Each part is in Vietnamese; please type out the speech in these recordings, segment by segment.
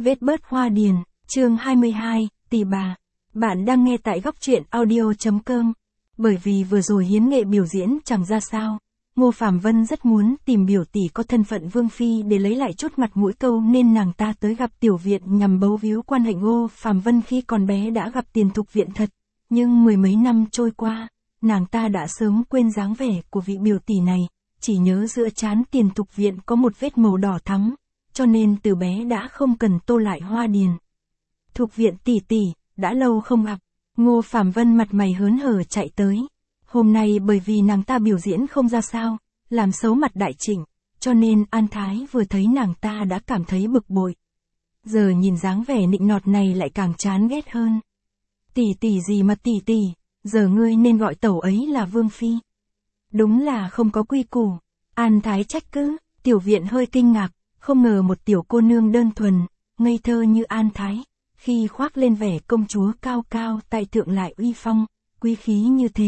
Vết bớt hoa điền, chương 22, tỷ bà. Bạn đang nghe tại góc truyện audio.com. Bởi vì vừa rồi hiến nghệ biểu diễn chẳng ra sao, Ngô Phàm Vân rất muốn tìm biểu tỷ có thân phận vương phi để lấy lại chút mặt mũi câu nên nàng ta tới gặp tiểu viện nhằm bấu víu quan hệ. Ngô Phàm Vân khi còn bé đã gặp Tiền Thục viện thật, nhưng mười mấy năm trôi qua, nàng ta đã sớm quên dáng vẻ của vị biểu tỷ này, chỉ nhớ giữa trán Tiền Thục viện có một vết màu đỏ thắm, cho nên từ bé đã không cần tô lại hoa điền. Thục viện tỷ tỷ, đã lâu không gặp. Ngô Phàm Vân mặt mày hớn hở chạy tới. Hôm nay bởi vì nàng ta biểu diễn không ra sao, làm xấu mặt đại trịnh, cho nên An Thái vừa thấy nàng ta đã cảm thấy bực bội. Giờ nhìn dáng vẻ nịnh nọt này lại càng chán ghét hơn. Tỷ tỷ gì mà tỷ tỷ, giờ ngươi nên gọi tẩu ấy là vương phi. Đúng là không có quy củ. An Thái trách cứ. Tiểu viện hơi kinh ngạc, không ngờ một tiểu cô nương đơn thuần, ngây thơ như An Thái, khi khoác lên vẻ công chúa cao cao tại thượng lại uy phong, quý khí như thế.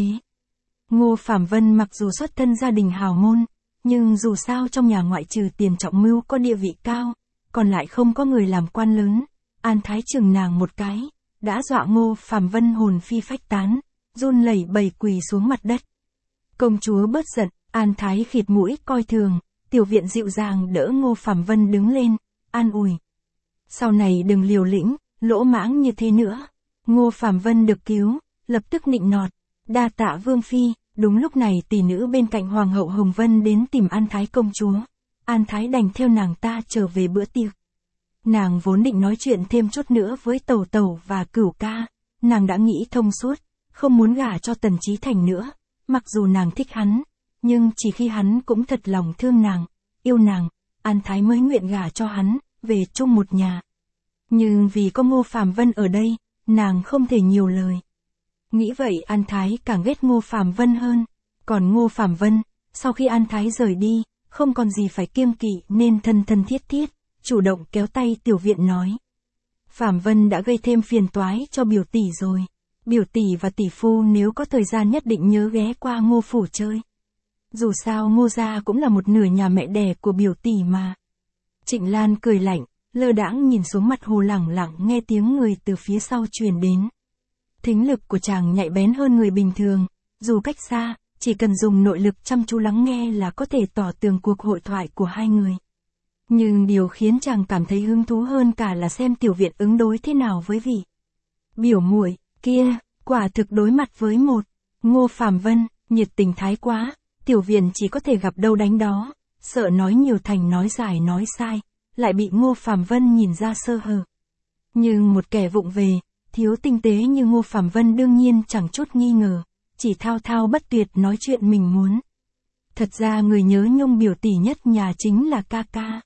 Ngô Phàm Vân mặc dù xuất thân gia đình hào môn, nhưng dù sao trong nhà ngoại trừ Tiền Trọng Mưu có địa vị cao, còn lại không có người làm quan lớn. An Thái chừng nàng một cái, đã dọa Ngô Phàm Vân hồn phi phách tán, run lẩy bẩy quỳ xuống mặt đất. Công chúa bớt giận, An Thái khịt mũi coi thường. Tiểu viện dịu dàng đỡ Ngô Phàm Vân đứng lên, an ủi. Sau này đừng liều lĩnh, lỗ mãng như thế nữa. Ngô Phàm Vân được cứu, lập tức nịnh nọt. Đa tạ vương phi. Đúng lúc này tỷ nữ bên cạnh Hoàng hậu Hồng Vân đến tìm An Thái công chúa. An Thái đành theo nàng ta trở về bữa tiệc. Nàng vốn định nói chuyện thêm chút nữa với Tẩu Tẩu và Cửu ca. Nàng đã nghĩ thông suốt, không muốn gả cho Tần Chí Thành nữa. Mặc dù nàng thích hắn, nhưng chỉ khi hắn cũng thật lòng thương nàng, yêu nàng, An Thái mới nguyện gả cho hắn, về chung một nhà. Nhưng vì có Ngô Phàm Vân ở đây, nàng không thể nhiều lời. Nghĩ vậy An Thái càng ghét Ngô Phàm Vân hơn. Còn Ngô Phàm Vân, sau khi An Thái rời đi, không còn gì phải kiêng kỵ nên thân thân thiết thiết, chủ động kéo tay tiểu viện nói. Phàm Vân đã gây thêm phiền toái cho biểu tỷ rồi. Biểu tỷ và tỷ phu nếu có thời gian nhất định nhớ ghé qua Ngô phủ chơi. Dù sao Ngô gia cũng là một nửa nhà mẹ đẻ của biểu tỷ mà. Trịnh Lan cười lạnh, lơ đãng nhìn xuống mặt Hồ lẳng lặng nghe tiếng người từ phía sau truyền đến. Thính lực của chàng nhạy bén hơn người bình thường, dù cách xa, chỉ cần dùng nội lực chăm chú lắng nghe là có thể tỏ tường cuộc hội thoại của hai người. Nhưng điều khiến chàng cảm thấy hứng thú hơn cả là xem tiểu viện ứng đối thế nào với vị biểu muội kia, quả thực đối mặt với một Ngô Phàm Vân, nhiệt tình thái quá. Tiểu viện chỉ có thể gặp đâu đánh đó, sợ nói nhiều thành nói dài nói sai, lại bị Ngô Phàm Vân nhìn ra sơ hở. Nhưng một kẻ vụng về, thiếu tinh tế như Ngô Phàm Vân đương nhiên chẳng chút nghi ngờ, chỉ thao thao bất tuyệt nói chuyện mình muốn. Thật ra người nhớ nhung biểu tỷ nhất nhà chính là ca ca.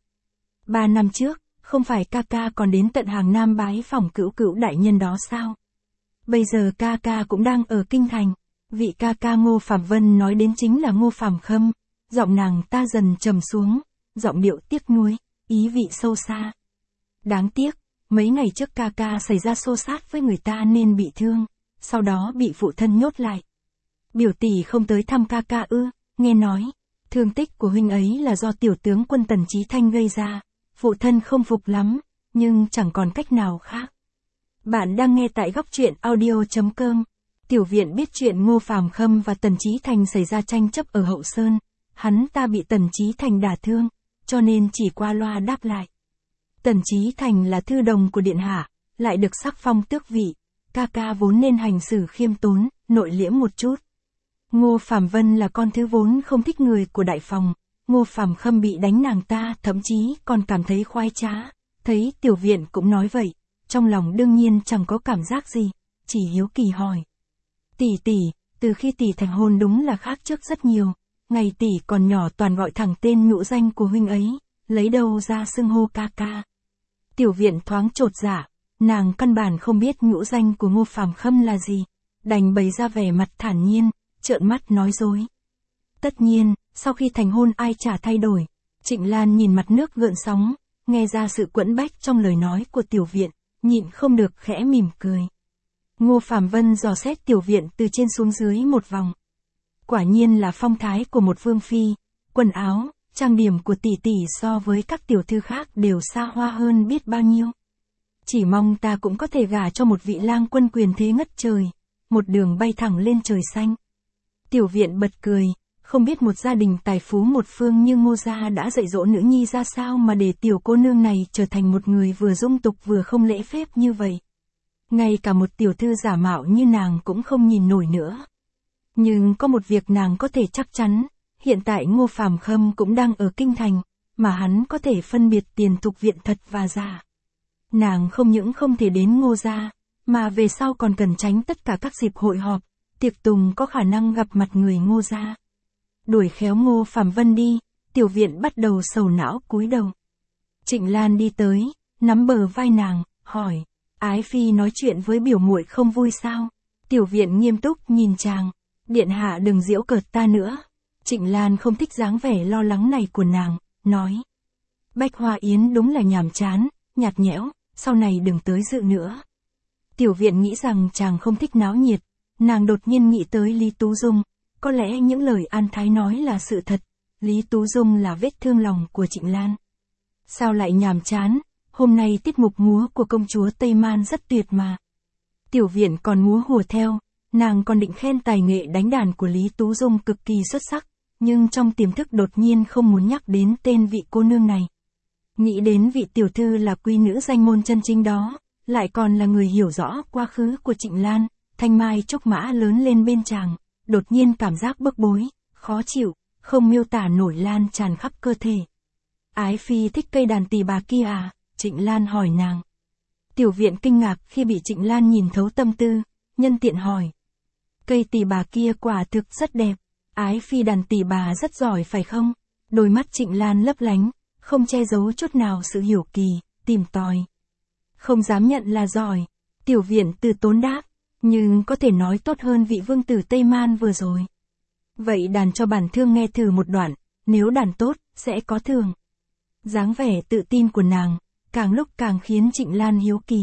3 năm trước, không phải ca ca còn đến tận Hàng Nam bái phỏng Cửu Cửu đại nhân đó sao? Bây giờ ca ca cũng đang ở kinh thành. Vị ca ca Ngô Phàm Vân nói đến chính là Ngô Phàm Khâm, giọng nàng ta dần trầm xuống, giọng điệu tiếc nuối, ý vị sâu xa. Đáng tiếc, mấy ngày trước ca ca xảy ra xô xát với người ta nên bị thương, sau đó bị phụ thân nhốt lại. Biểu tỷ không tới thăm ca ca ư? Nghe nói, thương tích của huynh ấy là do tiểu tướng quân Tần Chí Thanh gây ra, phụ thân không phục lắm, nhưng chẳng còn cách nào khác. Bạn đang nghe tại góc truyện audio.com. Tiểu viện biết chuyện Ngô Phàm Khâm và Tần Chí Thành xảy ra tranh chấp ở Hậu Sơn, hắn ta bị Tần Chí Thành đả thương, cho nên chỉ qua loa đáp lại. Tần Chí Thành là thư đồng của điện hạ, lại được sắc phong tước vị, ca ca vốn nên hành xử khiêm tốn, nội liễm một chút. Ngô Phàm Vân là con thứ vốn không thích người của đại phòng, Ngô Phàm Khâm bị đánh nàng ta thậm chí còn cảm thấy khoái trá, thấy tiểu viện cũng nói vậy, trong lòng đương nhiên chẳng có cảm giác gì, chỉ hiếu kỳ hỏi. Tỷ tỷ, từ khi tỷ thành hôn đúng là khác trước rất nhiều, ngày tỷ còn nhỏ toàn gọi thẳng tên nhũ danh của huynh ấy, lấy đâu ra xưng hô ca ca. Tiểu viện thoáng chột dạ, nàng căn bản không biết nhũ danh của Ngô Phàm Khâm là gì, đành bày ra vẻ mặt thản nhiên, trợn mắt nói dối. Tất nhiên, sau khi thành hôn ai chả thay đổi. Trịnh Lan nhìn mặt nước gợn sóng, nghe ra sự quẫn bách trong lời nói của tiểu viện, nhịn không được khẽ mỉm cười. Ngô Phàm Vân dò xét tiểu viện từ trên xuống dưới một vòng. Quả nhiên là phong thái của một vương phi, quần áo, trang điểm của tỷ tỷ so với các tiểu thư khác đều xa hoa hơn biết bao nhiêu. Chỉ mong ta cũng có thể gả cho một vị lang quân quyền thế ngất trời, một đường bay thẳng lên trời xanh. Tiểu Viện bật cười, không biết một gia đình tài phú một phương như Ngô gia đã dạy dỗ nữ nhi ra sao mà để tiểu cô nương này trở thành một người vừa dung tục vừa không lễ phép như vậy. Ngay cả một tiểu thư giả mạo như nàng cũng không nhìn nổi nữa. Nhưng có một việc nàng có thể chắc chắn, hiện tại Ngô Phàm Khâm cũng đang ở kinh thành, mà hắn có thể phân biệt tiền Thục Viện thật và giả. Nàng không những không thể đến Ngô gia, mà về sau còn cần tránh tất cả các dịp hội họp, tiệc tùng có khả năng gặp mặt người Ngô gia. Đuổi khéo Ngô Phàm Vân đi, Tiểu Viện bắt đầu sầu não cúi đầu. Trịnh Lan đi tới, nắm bờ vai nàng, hỏi, Ái Phi nói chuyện với biểu muội không vui sao? Tiểu Viện nghiêm túc nhìn chàng, điện hạ đừng giễu cợt ta nữa. Trịnh Lan không thích dáng vẻ lo lắng này của nàng, nói. Bách Hoa Yến đúng là nhàm chán, nhạt nhẽo, sau này đừng tới dự nữa. Tiểu Viện nghĩ rằng chàng không thích náo nhiệt, nàng đột nhiên nghĩ tới Lý Tú Dung, có lẽ những lời An Thái nói là sự thật, Lý Tú Dung là vết thương lòng của Trịnh Lan. Sao lại nhàm chán, hôm nay tiết mục múa của công chúa Tây Man rất tuyệt mà. Tiểu Viện còn múa hùa theo, nàng còn định khen tài nghệ đánh đàn của Lý Tú Dung cực kỳ xuất sắc, nhưng trong tiềm thức đột nhiên không muốn nhắc đến tên vị cô nương này. Nghĩ đến vị tiểu thư là quý nữ danh môn chân chính đó, lại còn là người hiểu rõ quá khứ của Trịnh Lan, thanh mai trúc mã lớn lên bên chàng, đột nhiên cảm giác bức bối, khó chịu, không miêu tả nổi lan tràn khắp cơ thể. Ái Phi thích cây đàn tỳ bà kia à? Trịnh Lan hỏi nàng. Tiểu Viện kinh ngạc khi bị Trịnh Lan nhìn thấu tâm tư, nhân tiện hỏi. Cây tỳ bà kia quả thực rất đẹp, Ái Phi đàn tỳ bà rất giỏi phải không? Đôi mắt Trịnh Lan lấp lánh, không che giấu chút nào sự hiểu kỳ, tìm tòi. Không dám nhận là giỏi, Tiểu Viện từ tốn đáp, nhưng có thể nói tốt hơn vị vương tử Tây Man vừa rồi. Vậy đàn cho bản thương nghe thử một đoạn, nếu đàn tốt, sẽ có thưởng. Dáng vẻ tự tin của nàng, càng lúc càng khiến Trịnh Lan hiếu kỳ.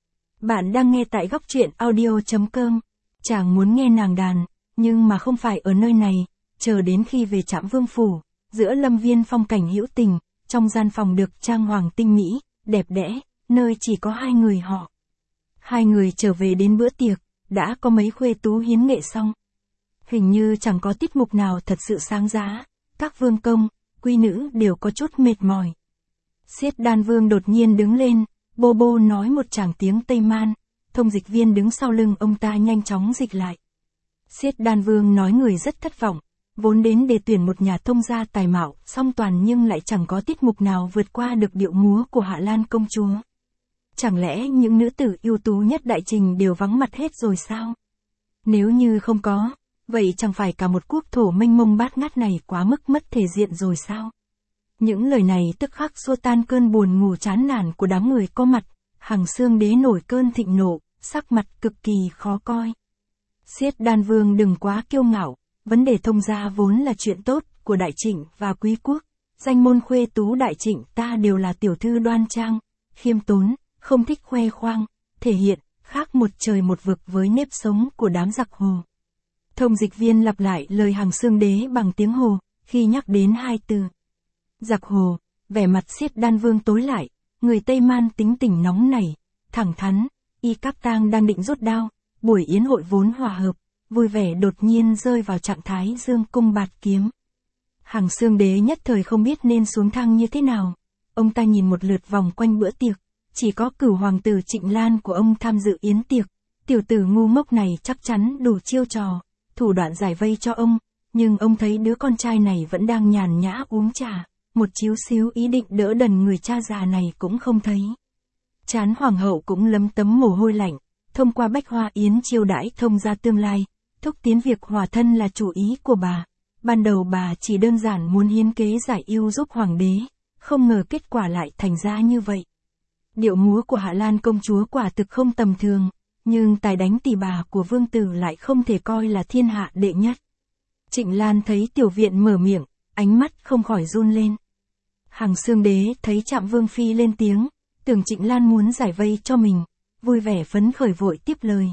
Bạn đang nghe tại góc truyện audio.com, chàng muốn nghe nàng đàn, nhưng mà không phải ở nơi này, chờ đến khi về Trạm Vương Phủ, giữa lâm viên phong cảnh hữu tình, trong gian phòng được trang hoàng tinh mỹ, đẹp đẽ, nơi chỉ có hai người họ. Hai người trở về đến bữa tiệc, đã có mấy khuê tú hiến nghệ xong. Hình như chẳng có tiết mục nào thật sự sáng giá, các vương công, quý nữ đều có chút mệt mỏi. Xiết Đan Vương đột nhiên đứng lên, bô bô nói một tràng tiếng Tây Man, thông dịch viên đứng sau lưng ông ta nhanh chóng dịch lại. Xiết Đan Vương nói người rất thất vọng, vốn đến để tuyển một nhà thông gia tài mạo, song toàn nhưng lại chẳng có tiết mục nào vượt qua được điệu múa của Hạ Lan công chúa. Chẳng lẽ những nữ tử ưu tú nhất đại trình đều vắng mặt hết rồi sao? Nếu như không có, vậy chẳng phải cả một quốc thổ mênh mông bát ngát này quá mức mất thể diện rồi sao? Những lời này tức khắc xua tan cơn buồn ngủ chán nản của đám người có mặt, Hằng Xương Đế nổi cơn thịnh nộ, sắc mặt cực kỳ khó coi. Xiết Đan Vương đừng quá kiêu ngạo, vấn đề thông gia vốn là chuyện tốt của đại trịnh và quý quốc, danh môn khuê tú đại trịnh ta đều là tiểu thư đoan trang, khiêm tốn, không thích khoe khoang, thể hiện, khác một trời một vực với nếp sống của đám giặc hồ. Thông dịch viên lặp lại lời Hằng Xương Đế bằng tiếng Hồ, khi nhắc đến hai từ. Giặc hồ, vẻ mặt Xiết Đan Vương tối lại, người Tây Man tính tình nóng nảy, thẳng thắn, Y Các Tang đang định rút đao, buổi yến hội vốn hòa hợp, vui vẻ đột nhiên rơi vào trạng thái dương cung bạt kiếm. Hằng Xương Đế nhất thời không biết nên xuống thang như thế nào, ông ta nhìn một lượt vòng quanh bữa tiệc, chỉ có Cửu hoàng tử Trịnh Lan của ông tham dự yến tiệc, tiểu tử ngu ngốc này chắc chắn đủ chiêu trò, thủ đoạn giải vây cho ông, nhưng ông thấy đứa con trai này vẫn đang nhàn nhã uống trà, một chíu xíu ý định đỡ đần người cha già này cũng không thấy. Trán hoàng hậu cũng lấm tấm mồ hôi lạnh, thông qua Bách Hoa Yến chiêu đãi thông gia tương lai, thúc tiến việc hòa thân là chủ ý của bà. Ban đầu bà chỉ đơn giản muốn hiến kế giải ưu giúp hoàng đế, không ngờ kết quả lại thành ra như vậy. Điệu múa của Hạ Lan công chúa quả thực không tầm thường, nhưng tài đánh tỳ bà của vương tử lại không thể coi là thiên hạ đệ nhất. Trịnh Lan thấy Tiểu Viện mở miệng, ánh mắt không khỏi run lên. Hằng Xương Đế thấy Trạm Vương phi lên tiếng, tưởng Trịnh Lan muốn giải vây cho mình, vui vẻ phấn khởi vội tiếp lời.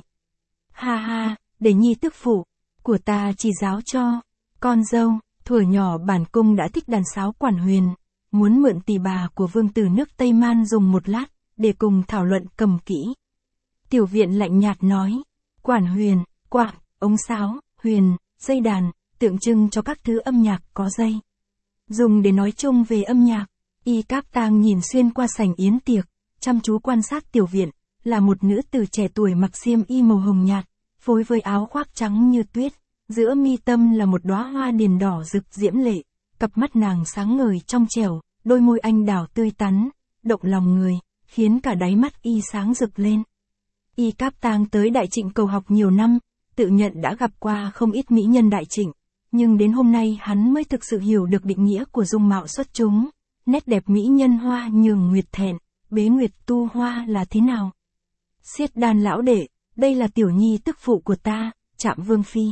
Ha ha, để nhi tức phụ của ta chỉ giáo cho, con dâu, thuở nhỏ bản cung đã thích đàn sáo quản huyền, muốn mượn tỳ bà của vương tử nước Tây Man dùng một lát, để cùng thảo luận cầm kỹ. Tiểu viện lạnh nhạt nói, quản huyền, quạt, ống sáo, huyền, dây đàn, tượng trưng cho các thứ âm nhạc có dây. Dùng để nói chung về âm nhạc. Y Cáp Tang nhìn xuyên qua sảnh yến tiệc, chăm chú quan sát tiểu viện, là một nữ tử trẻ tuổi mặc xiêm y màu hồng nhạt, phối với áo khoác trắng như tuyết, giữa mi tâm là một đóa hoa điền đỏ rực diễm lệ, cặp mắt nàng sáng ngời trong trẻo, đôi môi anh đào tươi tắn, động lòng người, khiến cả đáy mắt y sáng rực lên. Y Cáp Tang tới Đại Trịnh cầu học nhiều năm, tự nhận đã gặp qua không ít mỹ nhân Đại Trịnh, nhưng đến hôm nay hắn mới thực sự hiểu được định nghĩa của dung mạo xuất chúng, nét đẹp mỹ nhân hoa nhường nguyệt thẹn, bế nguyệt tu hoa là thế nào. Xiết Đan lão đệ, đây là tiểu nhi tức phụ của ta, Trạm Vương Phi.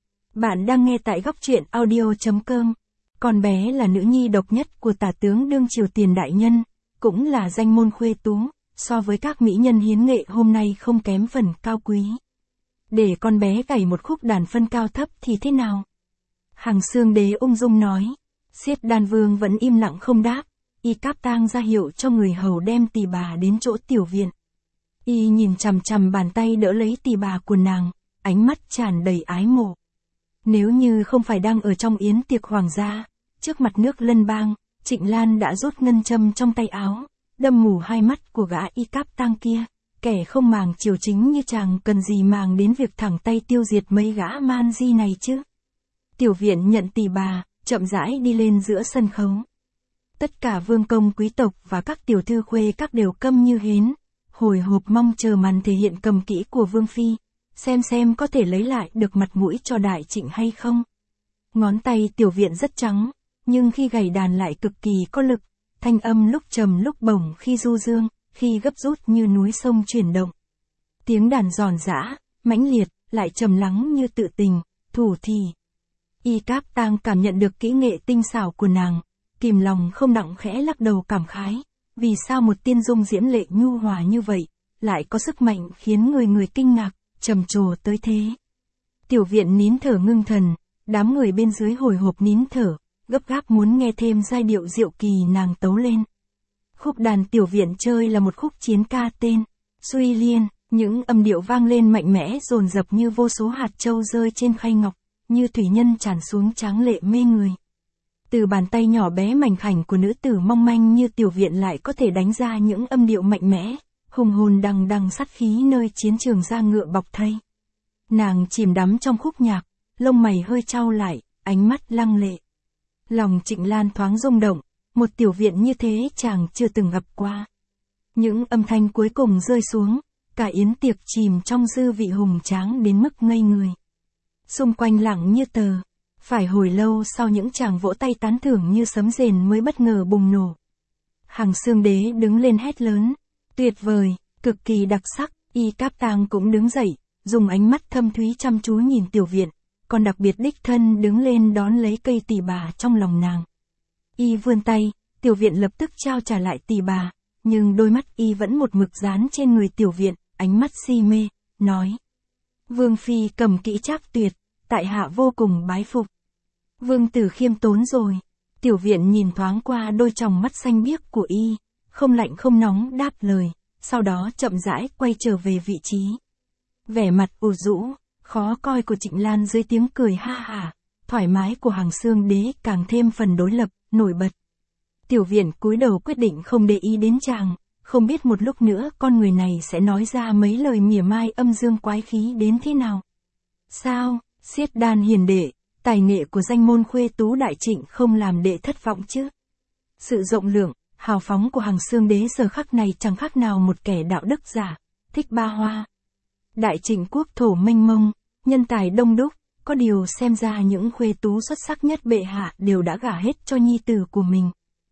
Bạn đang nghe tại góc truyện audio.com. Con bé là nữ nhi độc nhất của tả tướng đương triều Tiền đại nhân, cũng là danh môn khuê tú, so với các mỹ nhân hiến nghệ hôm nay không kém phần cao quý. Để con bé gảy một khúc đàn phân cao thấp thì thế nào? Hằng Xương Đế ung dung nói. Xiết Đan Vương vẫn im lặng không đáp. Y Cáp Tang ra hiệu cho người hầu đem tỳ bà đến chỗ tiểu viện. Y nhìn chằm chằm bàn tay đỡ lấy tỳ bà của nàng, ánh mắt tràn đầy ái mộ. Nếu như không phải đang ở trong yến tiệc hoàng gia, trước mặt nước Lân Bang, Trịnh Lan đã rút ngân châm trong tay áo, đâm mù hai mắt của gã Y Cáp Tang kia. Kẻ không màng triều chính như chàng cần gì màng đến việc thẳng tay tiêu diệt mấy gã man di này chứ. Tiểu viện nhận tỳ bà, chậm rãi đi lên giữa sân khấu. Tất cả vương công quý tộc và các tiểu thư khuê các đều câm như hến, hồi hộp mong chờ màn thể hiện cầm kỹ của Vương Phi, xem có thể lấy lại được mặt mũi cho Đại Trịnh hay không. Ngón tay tiểu viện rất trắng, nhưng khi gảy đàn lại cực kỳ có lực, thanh âm lúc trầm lúc bổng khi du dương, khi gấp rút như núi sông chuyển động. Tiếng đàn giòn giã, mãnh liệt, lại trầm lắng như tự tình, thủ thì. Y Cáp Tang cảm nhận được kỹ nghệ tinh xảo của nàng, kìm lòng không đặng khẽ lắc đầu cảm khái, vì sao một tiên dung diễm lệ nhu hòa như vậy, lại có sức mạnh khiến người kinh ngạc, trầm trồ tới thế. Tiểu viện nín thở ngưng thần, đám người bên dưới hồi hộp nín thở, gấp gáp muốn nghe thêm giai điệu diệu kỳ nàng tấu lên. Khúc đàn tiểu viện chơi là một khúc chiến ca tên Suy Liên, những âm điệu vang lên mạnh mẽ dồn dập như vô số hạt châu rơi trên khay ngọc, như thủy nhân tràn xuống tráng lệ mê người. Từ bàn tay nhỏ bé mảnh khảnh của nữ tử mong manh như tiểu viện lại có thể đánh ra những âm điệu mạnh mẽ, hùng hồn đằng đằng sát khí nơi chiến trường ra ngựa bọc thây. Nàng chìm đắm trong khúc nhạc, lông mày hơi chau lại, ánh mắt lăng lệ. Lòng Trịnh Lan thoáng rung động, một tiểu viện như thế chàng chưa từng gặp qua. Những âm thanh cuối cùng rơi xuống, cả yến tiệc chìm trong dư vị hùng tráng đến mức ngây người. Xung quanh lặng như tờ, phải hồi lâu sau những chàng vỗ tay tán thưởng như sấm rền mới bất ngờ bùng nổ. Hằng Xương Đế đứng lên hét lớn, tuyệt vời, cực kỳ đặc sắc. Y Cáp Tang cũng đứng dậy, dùng ánh mắt thâm thúy chăm chú nhìn tiểu viện, còn đặc biệt đích thân đứng lên đón lấy cây tỳ bà trong lòng nàng. Y vươn tay, tiểu viện lập tức trao trả lại tỳ bà, nhưng đôi mắt y vẫn một mực dán trên người tiểu viện, ánh mắt si mê, nói. Vương Phi cầm kỹ trác tuyệt, tại hạ vô cùng bái phục. Vương tử khiêm tốn rồi. Tiểu viện nhìn thoáng qua đôi tròng mắt xanh biếc của y, không lạnh không nóng đáp lời, sau đó chậm rãi quay trở về vị trí. Vẻ mặt ủ rũ, khó coi của Trịnh Lan dưới tiếng cười ha hả, thoải mái của Hằng Xương Đế càng thêm phần đối lập, nổi bật. Tiểu viện cúi đầu quyết định không để ý đến chàng, không biết một lúc nữa con người này sẽ nói ra mấy lời mỉa mai âm dương quái khí đến thế nào. Sao, Xiết Đan hiền đệ, tài nghệ của danh môn khuê tú Đại Trịnh không làm đệ thất vọng chứ? Sự rộng lượng, hào phóng của Hằng Xương Đế giờ khắc này chẳng khác nào một kẻ đạo đức giả, thích ba hoa. Đại Trịnh quốc thổ mênh mông, nhân tài đông đúc, có điều xem ra những khuê tú xuất sắc nhất bệ hạ đều đã gả hết cho nhi tử của mình.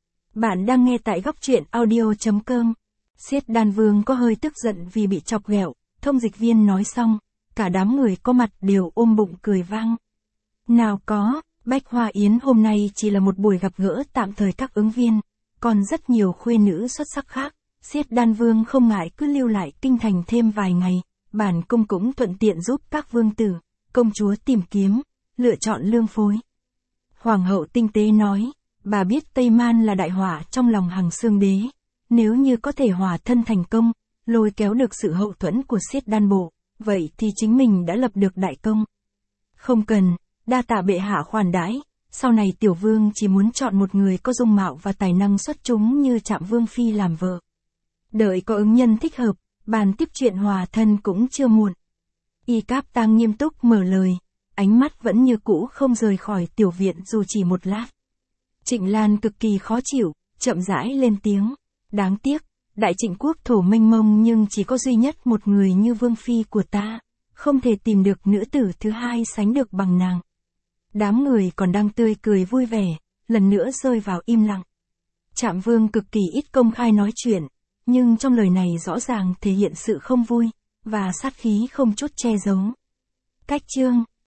Bạn đang nghe tại góc truyện audio.com. Xiết Đan Vương có hơi tức giận vì bị chọc ghẹo, thông dịch viên nói xong, cả đám người có mặt đều ôm bụng cười vang. Nào có, Bách Hoa Yến hôm nay chỉ là một buổi gặp gỡ tạm thời các ứng viên, còn rất nhiều khuê nữ xuất sắc khác, Xiết Đan Vương không ngại cứ lưu lại kinh thành thêm vài ngày, bản cung cũng thuận tiện giúp các vương tử, công chúa tìm kiếm, lựa chọn lương phối. Hoàng hậu tinh tế nói, bà biết Tây Man là đại họa trong lòng Hằng Xương Đế, Nếu như có thể hòa thân thành công, lôi kéo được sự hậu thuẫn của Xiết Đan Bộ, vậy thì chính mình đã lập được đại công. Không cần, đa tạ bệ hạ khoản đãi, sau này tiểu vương chỉ muốn chọn một người có dung mạo và tài năng xuất chúng như Trạm Vương Phi làm vợ. Đợi có ứng nhân thích hợp, bàn tiếp chuyện hòa thân cũng chưa muộn. Y Cáp Tang nghiêm túc mở lời, ánh mắt vẫn như cũ không rời khỏi tiểu viện dù chỉ một lát. Trịnh Lan cực kỳ khó chịu, chậm rãi lên tiếng. Đáng tiếc, đại Trịnh quốc thổ mênh mông nhưng chỉ có duy nhất một người như Vương Phi của ta, không thể tìm được nữ tử thứ hai sánh được bằng nàng. Đám người còn đang tươi cười vui vẻ, lần nữa rơi vào im lặng. Trạm Vương cực kỳ ít công khai nói chuyện, nhưng trong lời này rõ ràng thể hiện sự không vui, và sát khí không chút che giấu. Cách chương